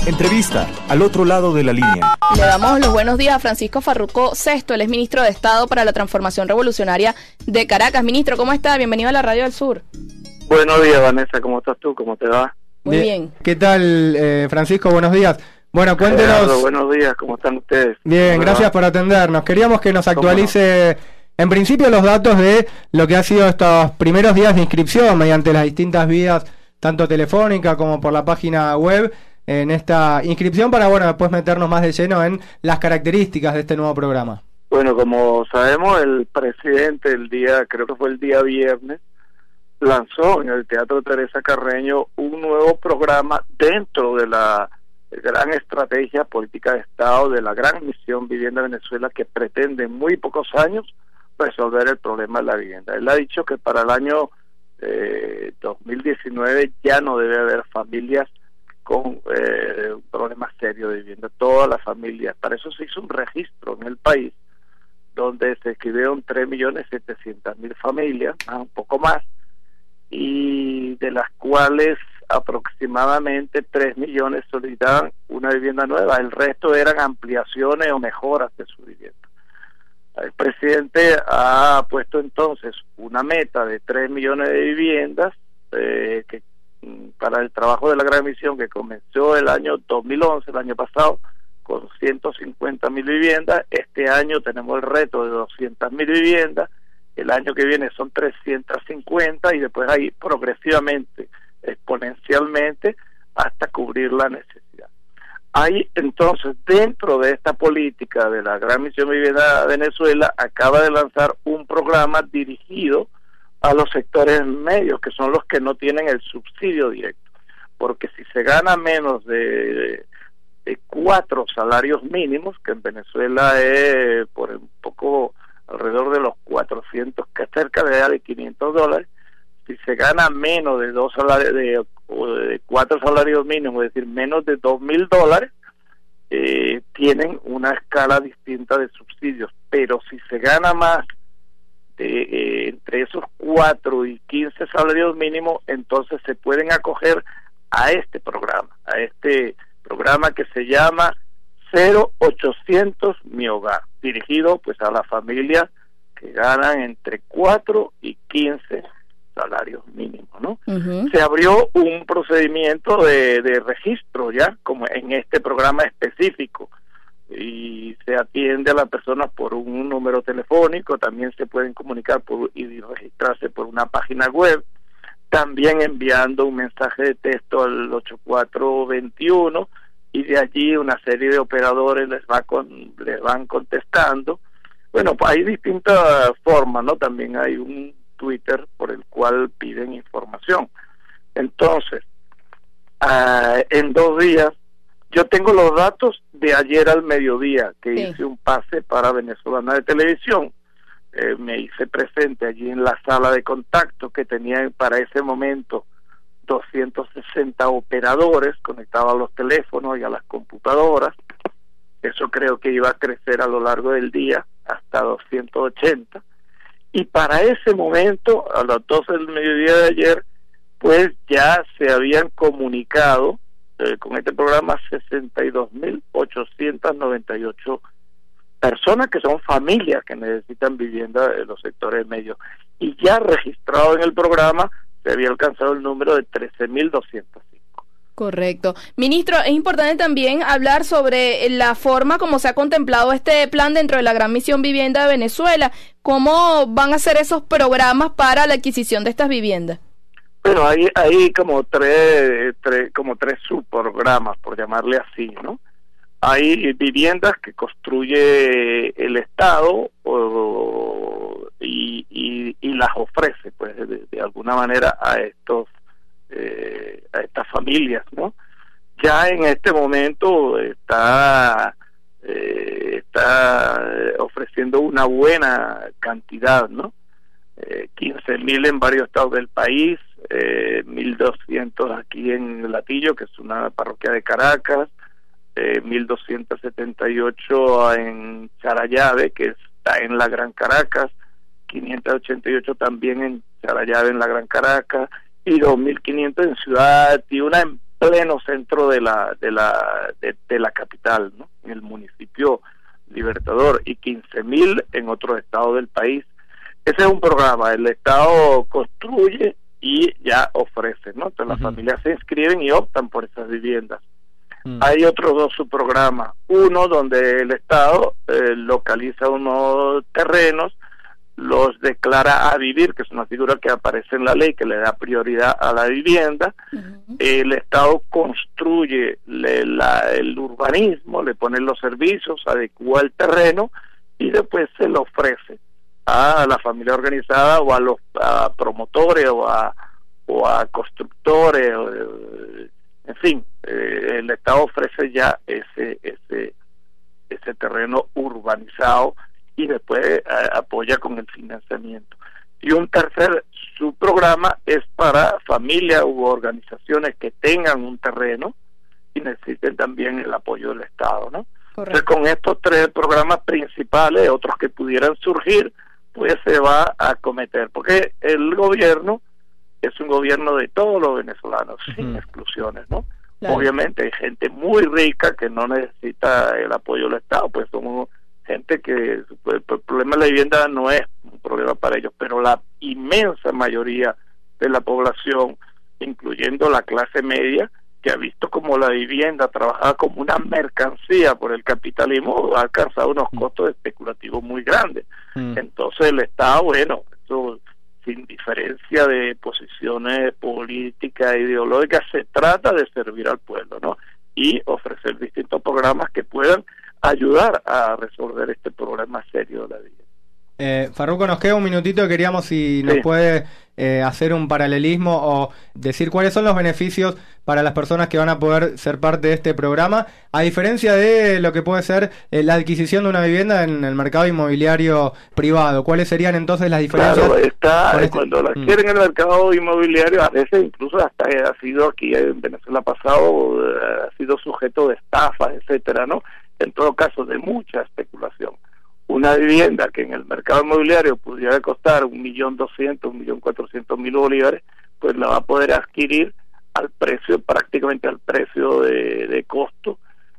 Entrevista al otro lado de la línea. Le damos los buenos días a Francisco Farruco Sesto, él es ministro de Estado para la Transformación Revolucionaria de Caracas. Ministro, ¿cómo está? Bienvenido a la Radio del Sur. Buenos días, Vanessa, ¿cómo estás tú? ¿Cómo te va? Muy bien. ¿Qué tal, Francisco? Buenos días. Bueno, cuéntenos. Gerardo, buenos días, ¿cómo están ustedes? Bien, gracias por atendernos. Queríamos que nos actualice, en principio, los datos de lo que ha sido estos primeros días de inscripción mediante las distintas vías, tanto telefónica como por la página web, en esta inscripción para, después meternos más de lleno en las características de este nuevo programa. Bueno, como sabemos, el presidente creo que fue el día viernes, lanzó en el Teatro Teresa Carreño un nuevo programa dentro de la gran estrategia política de Estado de la gran misión Vivienda Venezuela, que pretende en muy pocos años resolver el problema de la vivienda. Él ha dicho que para el año 2019 ya no debe haber familias con un problema serio de vivienda. Todas las familias, para eso se hizo un registro en el país donde se escribieron 3.700.000 familias, un poco más, y de las cuales aproximadamente 3 millones solicitaban una vivienda nueva. El resto eran ampliaciones o mejoras de su vivienda. El presidente ha puesto entonces una meta de 3 millones de viviendas que para el trabajo de la gran misión, que comenzó el año 2011, el año pasado, con 150.000 viviendas. Este año tenemos el reto de 200.000 viviendas. El año que viene son 350 y después ahí progresivamente, exponencialmente, hasta cubrir la necesidad. Hay entonces, dentro de esta política de la Gran Misión Vivienda Venezuela, acaba de lanzar un programa dirigido a los sectores medios, que son los que no tienen el subsidio directo, porque si se gana menos de 4 salarios mínimos, que en Venezuela es por un poco alrededor de los 400, que cerca de $500, si se gana menos de 2 salarios de 4 salarios mínimos, es decir, menos de $2,000, tienen una escala distinta de subsidios. Pero si se gana más entre esos 4 y 15 salarios mínimos, entonces se pueden acoger a este programa que se llama 0800 Mi Hogar, dirigido pues a las familias que ganan entre 4 y 15 salarios mínimos, ¿no? Se abrió un procedimiento de registro ya, como en este programa específico, y se atiende a las personas por un número telefónico. También se pueden comunicar y registrarse por una página web, también enviando un mensaje de texto al 8421, y de allí una serie de operadores les van contestando. Bueno, pues hay distintas formas, ¿no? También hay un Twitter por el cual piden información. Entonces, en 2 días, yo tengo los datos de ayer al mediodía, que hice un pase para Venezolana de Televisión. Me hice presente allí en la sala de contacto, que tenía para ese momento 260 operadores conectados a los teléfonos y a las computadoras. Eso creo que iba a crecer a lo largo del día hasta 280. Y para ese momento, a las 12 del mediodía de ayer, pues ya se habían comunicado con este programa 62.898 personas, que son familias que necesitan vivienda en los sectores medios. Y ya registrado en el programa se había alcanzado el número de 13.205. Correcto. Ministro, es importante también hablar sobre la forma como se ha contemplado este plan dentro de la Gran Misión Vivienda de Venezuela. ¿Cómo van a ser esos programas para la adquisición de estas viviendas? Bueno, hay como tres subprogramas, por llamarle así, ¿no? Hay viviendas que construye el Estado y las ofrece, pues, de alguna manera a estas familias, ¿no? Ya en este momento está ofreciendo una buena cantidad, ¿no? 15.000 en varios estados del país, 1.200 aquí en Latillo, que es una parroquia de Caracas, 1.278 en Charallave, que está en la Gran Caracas, 588 también en Charallave, en la Gran Caracas, y 2.500 en Ciudad Tiuna, en pleno centro de la capital, ¿no? En el municipio Libertador, y 15.000 en otros estados del país. Ese es un programa, el Estado construye y ya ofrece, ¿no? Entonces las familias se inscriben y optan por esas viviendas. Hay otros dos subprogramas, uno donde el Estado localiza unos terrenos, los declara a vivir, que es una figura que aparece en la ley que le da prioridad a la vivienda. El Estado construye el urbanismo, le pone los servicios, adecua el terreno y después se lo ofrece a la familia organizada o a los promotores o a constructores, en fin, el Estado ofrece ya ese terreno urbanizado y después apoya con el financiamiento. Y un tercer subprograma es para familias u organizaciones que tengan un terreno y necesiten también el apoyo del Estado, ¿no? Entonces, con estos tres programas principales, otros que pudieran surgir, pues se va a acometer, porque el gobierno es un gobierno de todos los venezolanos, sin exclusiones, ¿no? Claro. Obviamente hay gente muy rica que no necesita el apoyo del Estado, pues somos gente que el problema de la vivienda no es un problema para ellos, pero la inmensa mayoría de la población, incluyendo la clase media, que ha visto como la vivienda trabajada como una mercancía por el capitalismo, ha alcanzado unos costos especulativos muy grandes. Entonces el Estado, bueno, eso sin diferencia de posiciones políticas e ideológicas, se trata de servir al pueblo, ¿no? Y ofrecer distintos programas que puedan ayudar a resolver este problema serio de la vida. Farruco, nos queda un minutito, queríamos si nos puede hacer un paralelismo o decir cuáles son los beneficios para las personas que van a poder ser parte de este programa, a diferencia de lo que puede ser la adquisición de una vivienda en el mercado inmobiliario privado. ¿Cuáles serían entonces las diferencias? Claro, cuando la quieren en el mercado inmobiliario, a veces incluso hasta ha sido aquí en Venezuela pasado, ha sido sujeto de estafas, etcétera, ¿no? En todo caso, de mucha especulación. Una vivienda que en el mercado inmobiliario pudiera costar 1.200.000, 1.400.000 bolívares, pues la va a poder adquirir al precio, prácticamente al precio de costo,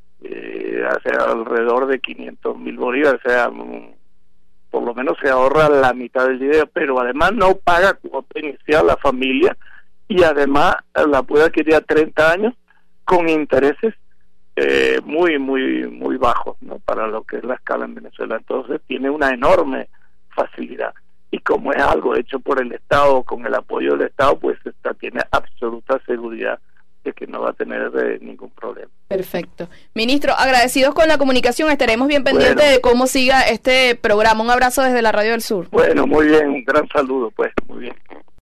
o sea, alrededor de 500.000 bolívares, o sea, por lo menos se ahorra la mitad del dinero, pero además no paga cuota inicial la familia y además la puede adquirir a 30 años con intereses muy bajos, ¿no? Para lo que es la escala en Venezuela. Entonces tiene una enorme facilidad, y como es algo hecho por el Estado, con el apoyo del Estado, pues tiene absoluta seguridad de que no va a tener ningún problema. Perfecto. Ministro, agradecidos con la comunicación, estaremos bien pendientes de cómo siga este programa. Un abrazo desde la Radio del Sur. Bueno, muy bien, un gran saludo, pues.